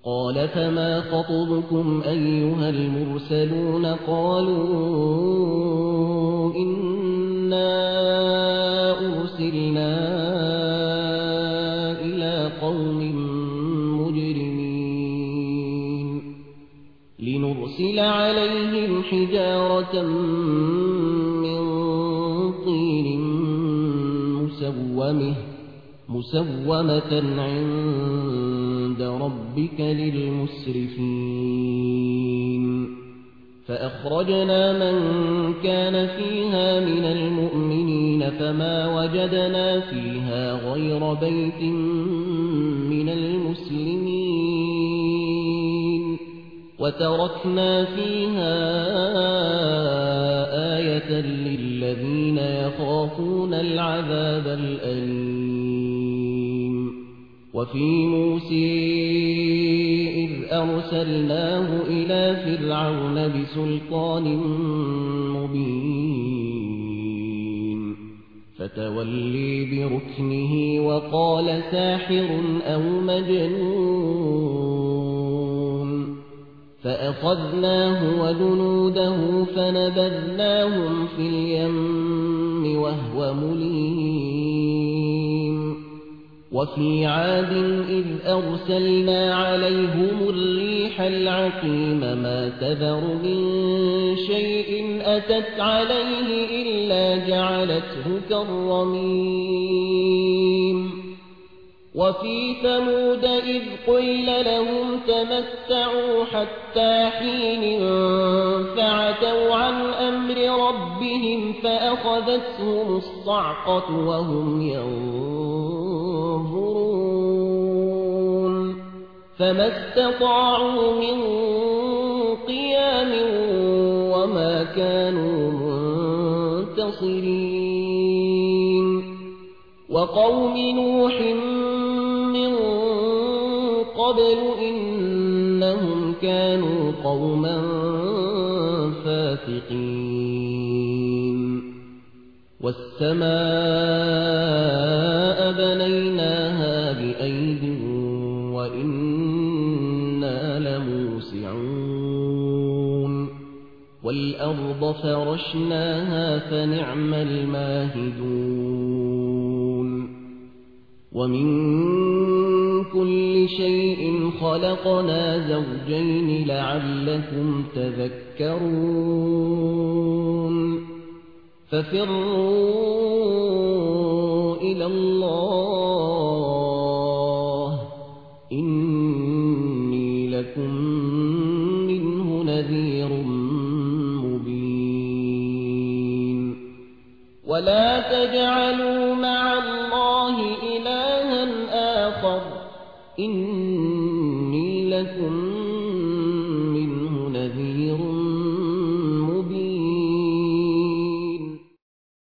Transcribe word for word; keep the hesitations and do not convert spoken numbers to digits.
قال فما خطبكم أيها المرسلون قالوا إنا أرسلنا إلى قوم مجرمين لنرسل عليهم حجارة من طين مسومة مسومة عند ربك للمسرفين فأخرجنا من كان فيها من المؤمنين فما وجدنا فيها غير بيت من المسلمين وتركنا فيها آية للذين يخافون العذاب الأليم وفي موسى إذ أرسلناه إلى فرعون بسلطان مبين فتولي بركنه وقال ساحر أو مجنون فأخذناه وجنوده فنبذناهم في اليم وهو مليم وفي عاد إذ أرسلنا عليهم الريح العقيم ما تذر من شيء أتت عليه إلا جعلته كالرميم وفي ثمود إذ قيل لهم تمتعوا حتى حين فعتوا عن أمر ربهم فأخذتهم الصعقة وهم ينظرون فما استطاعوا من قيام وما كانوا منتصرين وقوم نوح من قبل إنهم كانوا قوما فاسقين والسماء بنيناها بأيد وإنا لموسعون والأرض فرشناها فنعم الماهدون ومن كل شيء خلقنا زوجين لعلكم تذكرون ففروا إلى الله إني لكم منه نذير مبين ولا تجعلوا مع الله إلها آخر إن